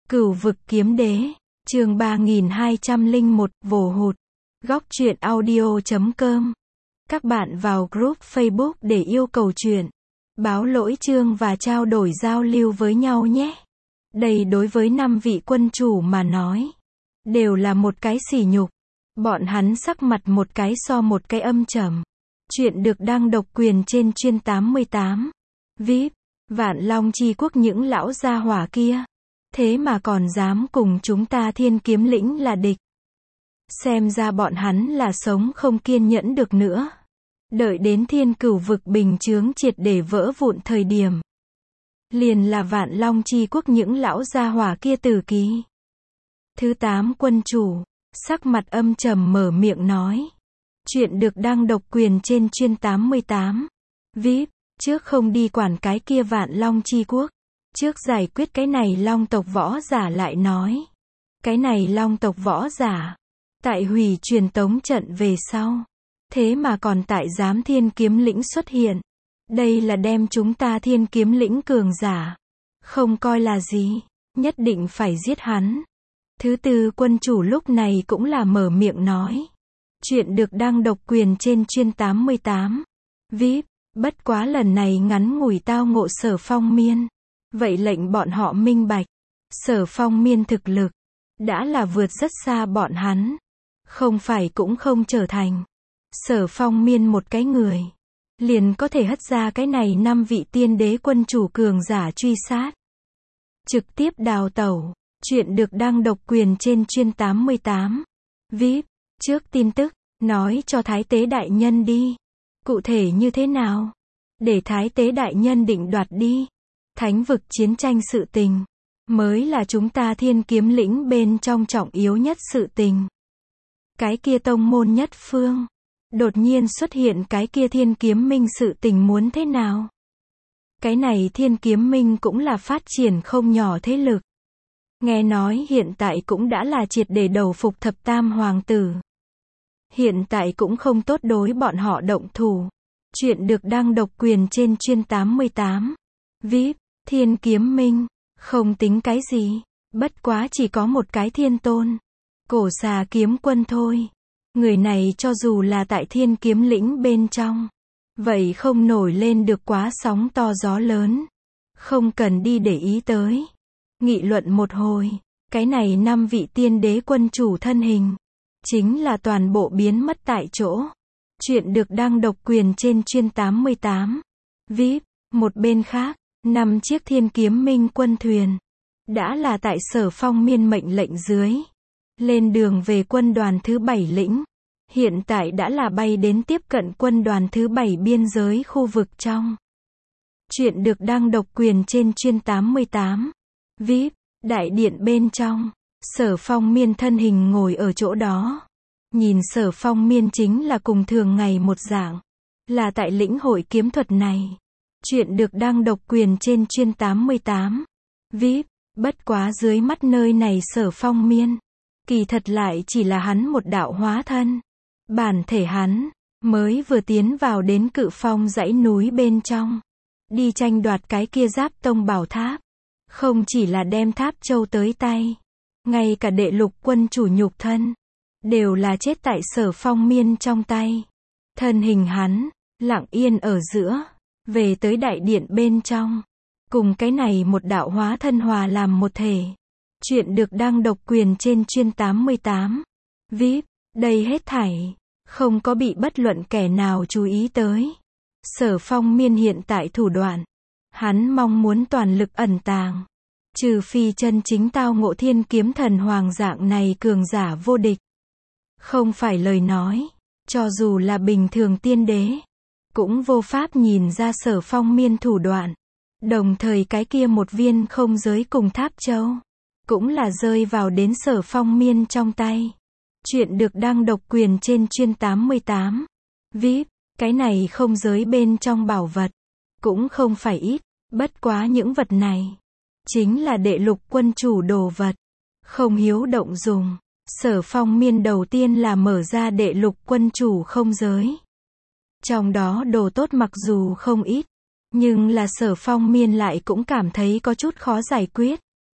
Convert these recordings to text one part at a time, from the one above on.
Cửu vực kiếm đế, chương 3201, vồ hụt. Góc truyện audio.com. Các bạn vào group Facebook để yêu cầu truyện, báo lỗi chương và trao đổi giao lưu với nhau nhé. Đây đối với 5 vị quân chủ mà nói, đều là một cái sỉ nhục. Bọn hắn sắc mặt một cái so một cái âm trầm. Chuyện được đăng độc quyền trên chuyên 88. VIP, Vạn Long Chi Quốc những lão gia hỏa kia. Thế mà còn dám cùng chúng ta Thiên Kiếm Lĩnh là địch. Xem ra bọn hắn là sống không kiên nhẫn được nữa. Đợi đến Thiên Cửu vực bình chướng triệt để vỡ vụn thời điểm, liền là Vạn Long Chi Quốc những lão gia hỏa kia tử ký. Thứ 8 quân chủ, sắc mặt âm trầm mở miệng nói. Chuyện được đăng độc quyền trên chuyên 88. VIP, trước không đi quản cái kia Vạn Long Chi Quốc. Trước giải quyết cái này Long tộc võ giả lại nói. Cái này Long tộc võ giả, tại hủy truyền tống trận về sau, thế mà còn tại giám Thiên Kiếm Lĩnh xuất hiện. Đây là đem chúng ta Thiên Kiếm Lĩnh cường giả không coi là gì, nhất định phải giết hắn. Thứ 4 quân chủ lúc này cũng là mở miệng nói. Chuyện được đăng độc quyền trên chuyên 88. VIP, bất quá lần này ngắn ngủi tao ngộ Sở Phong Miên. Vậy lệnh bọn họ minh bạch, Sở Phong Miên thực lực đã là vượt rất xa bọn hắn. Không phải cũng không trở thành Sở Phong Miên một cái người, liền có thể hất ra cái này 5 vị tiên đế quân chủ cường giả truy sát. Trực tiếp đào tẩu. Chuyện được đăng độc quyền trên chuyên 88. VIP, trước tin tức, nói cho Thái Tế Đại Nhân đi. Cụ thể như thế nào? Để Thái Tế Đại Nhân định đoạt đi. Thánh vực chiến tranh sự tình, mới là chúng ta Thiên Kiếm Lĩnh bên trong trọng yếu nhất sự tình. Cái kia tông môn nhất phương, đột nhiên xuất hiện cái kia Thiên Kiếm Minh sự tình muốn thế nào? Cái này Thiên Kiếm Minh cũng là phát triển không nhỏ thế lực. Nghe nói hiện tại cũng đã là triệt để đầu phục thập tam hoàng tử. Hiện tại cũng không tốt đối bọn họ động thủ. Chuyện được đăng độc quyền trên chuyên 88. VIP, Thiên Kiếm Minh, không tính cái gì, bất quá chỉ có một cái thiên tôn. Cổ xà kiếm quân thôi. Người này cho dù là tại Thiên Kiếm Lĩnh bên trong, vậy không nổi lên được quá sóng to gió lớn. Không cần đi để ý tới. Nghị luận một hồi, cái này 5 vị tiên đế quân chủ thân hình, chính là toàn bộ biến mất tại chỗ. Chuyện được đăng độc quyền trên chuyên 88. VIP, một bên khác, 5 chiếc Thiên Kiếm Minh quân thuyền, đã là tại Sở Phong Miên mệnh lệnh dưới, lên đường về quân đoàn thứ 7 lĩnh. Hiện tại đã là bay đến tiếp cận quân đoàn thứ 7 biên giới khu vực trong. Chuyện được đăng độc quyền trên chuyên 88. VIP, đại điện bên trong, Sở Phong Miên thân hình ngồi ở chỗ đó. Nhìn Sở Phong Miên chính là cùng thường ngày một dạng, là tại lĩnh hội kiếm thuật này. Chuyện được đăng độc quyền trên chuyên 88. VIP, bất quá dưới mắt nơi này Sở Phong Miên, kỳ thật lại chỉ là hắn một đạo hóa thân. Bản thể hắn, mới vừa tiến vào đến Cự Phong dãy núi bên trong, đi tranh đoạt cái kia Giáp Tông bảo tháp. Không chỉ là đem tháp châu tới tay, ngay cả đệ lục quân chủ nhục thân, đều là chết tại Sở Phong Miên trong tay. Thân hình hắn, lặng yên ở giữa, về tới đại điện bên trong, cùng cái này một đạo hóa thân hòa làm một thể. Chuyện được đăng độc quyền trên chuyên 88. VIP, đây hết thảy, không có bị bất luận kẻ nào chú ý tới. Sở Phong Miên hiện tại thủ đoạn, hắn mong muốn toàn lực ẩn tàng. Trừ phi chân chính tao ngộ Thiên Kiếm Thần Hoàng dạng này cường giả vô địch. Không phải lời nói, cho dù là bình thường tiên đế, cũng vô pháp nhìn ra Sở Phong Miên thủ đoạn. Đồng thời cái kia một viên không giới cùng tháp châu, cũng là rơi vào đến Sở Phong Miên trong tay. Chuyện được đăng độc quyền trên chuyên 88. VIP, cái này không giới bên trong bảo vật, cũng không phải ít, bất quá những vật này, chính là đệ lục quân chủ đồ vật, không hiếu động dùng. Sở Phong Miên đầu tiên là mở ra đệ lục quân chủ không giới. Trong đó đồ tốt mặc dù không ít, nhưng là Sở Phong Miên lại cũng cảm thấy có chút khó giải quyết.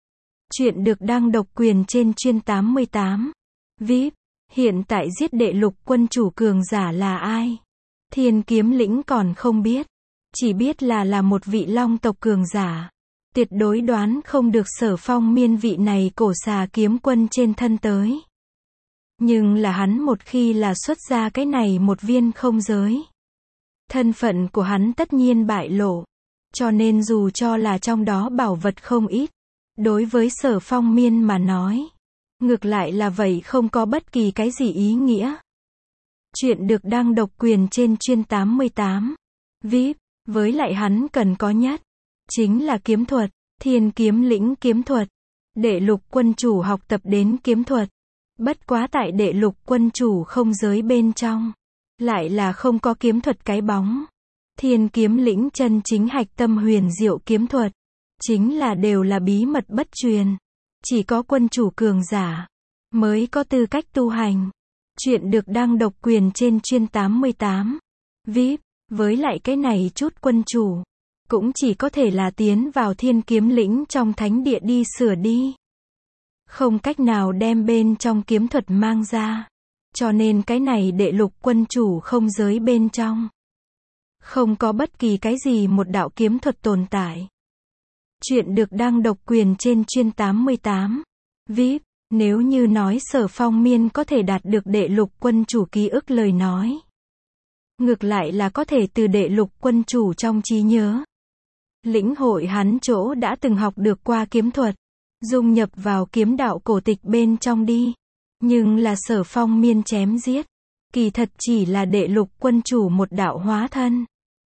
Chuyện được đăng độc quyền trên Chuyên 88. VIP. Hiện tại giết đệ lục quân chủ cường giả là ai? Thiên Kiếm Lĩnh còn không biết. Chỉ biết là một vị long tộc cường giả. Tuyệt đối đoán không được Sở Phong Miên vị này cổ xà kiếm quân trên thân tới. Nhưng là hắn một khi là xuất ra cái này một viên không giới. Thân phận của hắn tất nhiên bại lộ. Cho nên dù cho là trong đó bảo vật không ít. Đối với Sở Phong Miên mà nói. Ngược lại là vậy không có bất kỳ cái gì ý nghĩa. Chuyện được đăng độc quyền trên Chuyên 88. VIP. Với lại hắn cần có nhất. Chính là kiếm thuật. Thiên Kiếm Lĩnh kiếm thuật. Đệ lục quân chủ học tập đến kiếm thuật. Bất quá tại đệ lục quân chủ không giới bên trong. Lại là không có kiếm thuật cái bóng. Thiên Kiếm Lĩnh chân chính hạch tâm huyền diệu kiếm thuật. Chính là đều là bí mật bất truyền. Chỉ có quân chủ cường giả mới có tư cách tu hành. Chuyện được đăng độc quyền trên Chuyên 88. VIP. Với lại cái này chút quân chủ cũng chỉ có thể là tiến vào Thiên Kiếm Lĩnh trong thánh địa đi sửa đi. Không cách nào đem bên trong kiếm thuật mang ra. Cho nên cái này đệ lục quân chủ không giới bên trong. Không có bất kỳ cái gì một đạo kiếm thuật tồn tại. Chuyện được đăng độc quyền trên Chuyên 88. VIP. Nếu như nói Sở Phong Miên có thể đạt được đệ lục quân chủ ký ức lời nói. Ngược lại là có thể từ đệ lục quân chủ trong trí nhớ. Lĩnh hội hắn chỗ đã từng học được qua kiếm thuật. Dung nhập vào kiếm đạo cổ tịch bên trong đi. Nhưng là Sở Phong Miên chém giết. Kỳ thật chỉ là đệ lục quân chủ một đạo hóa thân.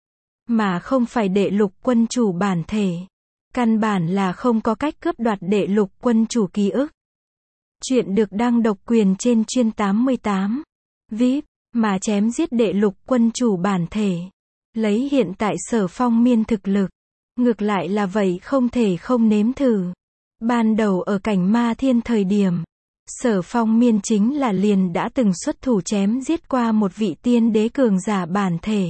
Mà không phải đệ lục quân chủ bản thể. Căn bản là không có cách cướp đoạt đệ lục quân chủ ký ức. Chuyện được đăng độc quyền trên Chuyên 88. VIP. Mà chém giết đệ lục quân chủ bản thể. Lấy hiện tại Sở Phong Miên thực lực. Ngược lại là vậy không thể không nếm thử. Ban đầu ở cảnh Ma Thiên thời điểm. Sở Phong Miên chính là liền đã từng xuất thủ chém giết qua một vị tiên đế cường giả bản thể.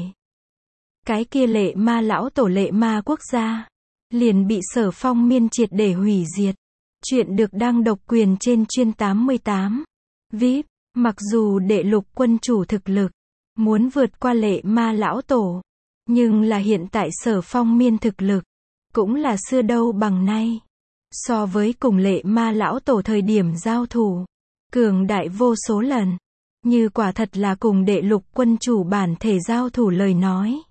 Cái kia Lệ Ma lão tổ Lệ Ma quốc gia. Liền bị Sở Phong Miên triệt để hủy diệt. Chuyện được đăng độc quyền trên Chuyên 88. VIP. Mặc dù đệ lục quân chủ thực lực muốn vượt qua Lệ Ma lão tổ. Nhưng là hiện tại Sở Phong Miên thực lực cũng là xưa đâu bằng nay. So với cùng Lệ Ma lão tổ thời điểm giao thủ. Cường đại vô số lần. Như quả thật là cùng đệ lục quân chủ bản thể giao thủ lời nói.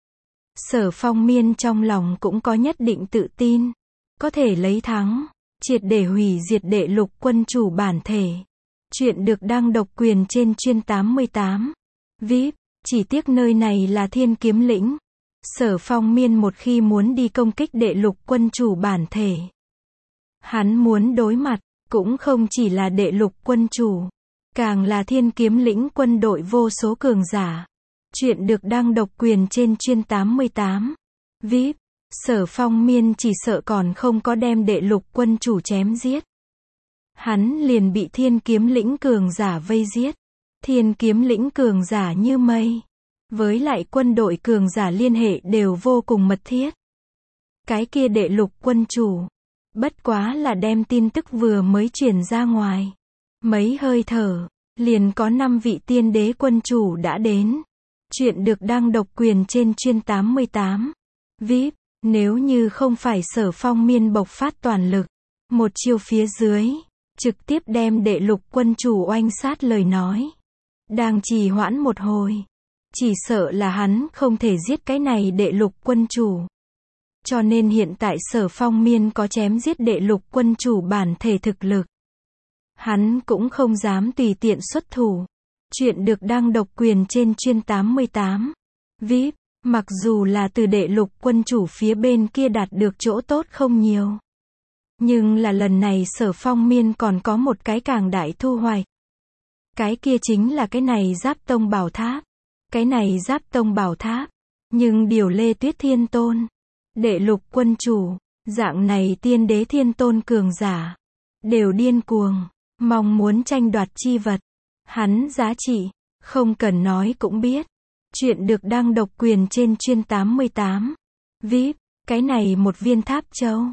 Sở Phong Miên trong lòng cũng có nhất định tự tin. Có thể lấy thắng. Triệt để hủy diệt đệ lục quân chủ bản thể. Chuyện được đăng độc quyền trên Chuyên 88. VIP. Chỉ tiếc nơi này là Thiên Kiếm Lĩnh. Sở Phong Miên một khi muốn đi công kích đệ lục quân chủ bản thể. Hắn muốn đối mặt, cũng không chỉ là đệ lục quân chủ. Càng là Thiên Kiếm Lĩnh quân đội vô số cường giả. Chuyện được đăng độc quyền trên Chuyên 88. VIP. Sở Phong Miên chỉ sợ còn không có đem đệ lục quân chủ chém giết. Hắn liền bị Thiên Kiếm Lĩnh cường giả vây giết. Thiên Kiếm Lĩnh cường giả như mây. Với lại quân đội cường giả liên hệ đều vô cùng mật thiết. Cái kia đệ lục quân chủ. Bất quá là đem tin tức vừa mới truyền ra ngoài. Mấy hơi thở. Liền có 5 vị tiên đế quân chủ đã đến. Chuyện được đăng độc quyền trên Chuyên 88. VIP. Nếu như không phải Sở Phong Miên bộc phát toàn lực. Một chiêu phía dưới. Trực tiếp đem đệ lục quân chủ oanh sát lời nói. Đang trì hoãn một hồi. Chỉ sợ là hắn không thể giết cái này đệ lục quân chủ. Cho nên hiện tại Sở Phong Miên có chém giết đệ lục quân chủ bản thể thực lực. Hắn cũng không dám tùy tiện xuất thủ. Chuyện được đăng độc quyền trên Chuyên 88. VIP. Mặc dù là từ đệ lục quân chủ phía bên kia đạt được chỗ tốt không nhiều. Nhưng là lần này Sở Phong Miên còn có một cái càng đại thu hoạch. Cái kia chính là cái này Giáp Tông Bảo Tháp. Cái này Giáp Tông Bảo Tháp. Nhưng điều Lê Tuyết Thiên Tôn. Đệ lục quân chủ. Dạng này tiên đế thiên tôn cường giả. Đều điên cuồng. Mong muốn tranh đoạt chi vật. Hắn giá trị. Không cần nói cũng biết. Chuyện được đăng độc quyền trên Chuyên 88. VIP. Cái này một viên tháp châu.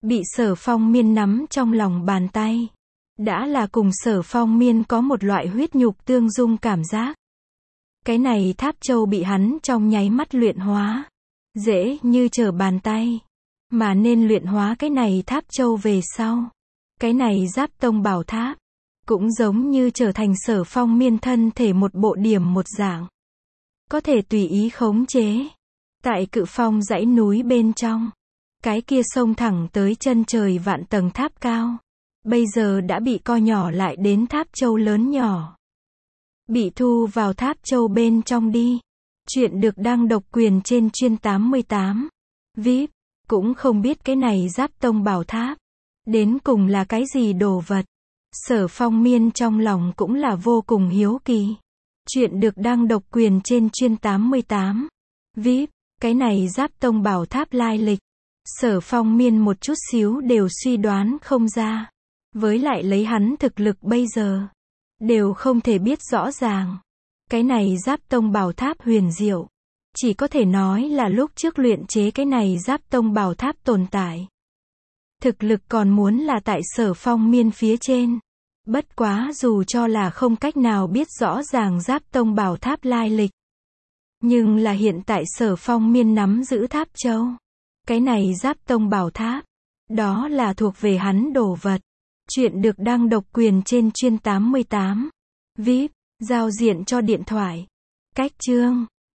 bị Sở Phong Miên nắm trong lòng bàn tay. Đã là cùng Sở Phong Miên có một loại huyết nhục tương dung cảm giác. Cái này tháp châu bị hắn trong nháy mắt luyện hóa. Dễ như trở bàn tay. Mà nên luyện hóa cái này tháp châu về sau. Cái này Giáp Tông Bảo Tháp. Cũng giống như trở thành Sở Phong Miên thân thể một bộ điểm một dạng. Có thể tùy ý khống chế. Tại Cự Phong dãy núi bên trong. Cái kia xông thẳng tới chân trời vạn tầng tháp cao. Bây giờ đã bị co nhỏ lại đến tháp châu lớn nhỏ. Bị thu vào tháp châu bên trong đi. Chuyện được đăng độc quyền trên chuyên 88. VIP. Cũng không biết cái này Giáp Tông Bảo Tháp. Đến cùng là cái gì đồ vật. Sở Phong Miên trong lòng cũng là vô cùng hiếu kỳ. Chuyện được đăng độc quyền trên chuyên 88. VIP. Cái này Giáp Tông Bảo Tháp lai lịch. Sở Phong Miên một chút xíu đều suy đoán không ra. Với lại lấy hắn thực lực bây giờ. Đều không thể biết rõ ràng. Cái này Giáp Tông Bảo Tháp huyền diệu. Chỉ có thể nói là lúc trước luyện chế cái này Giáp Tông Bảo Tháp tồn tại. Thực lực còn muốn là tại Sở Phong Miên phía trên. Bất quá dù cho là không cách nào biết rõ ràng Giáp Tông Bảo Tháp lai lịch. Nhưng là hiện tại Sở Phong Miên nắm giữ tháp châu. Cái này Giáp Tông Bảo Tháp. Đó là thuộc về hắn đồ vật. Chuyện được đăng độc quyền trên chuyên 88. VIP. Giao diện cho điện thoại. Cách chương.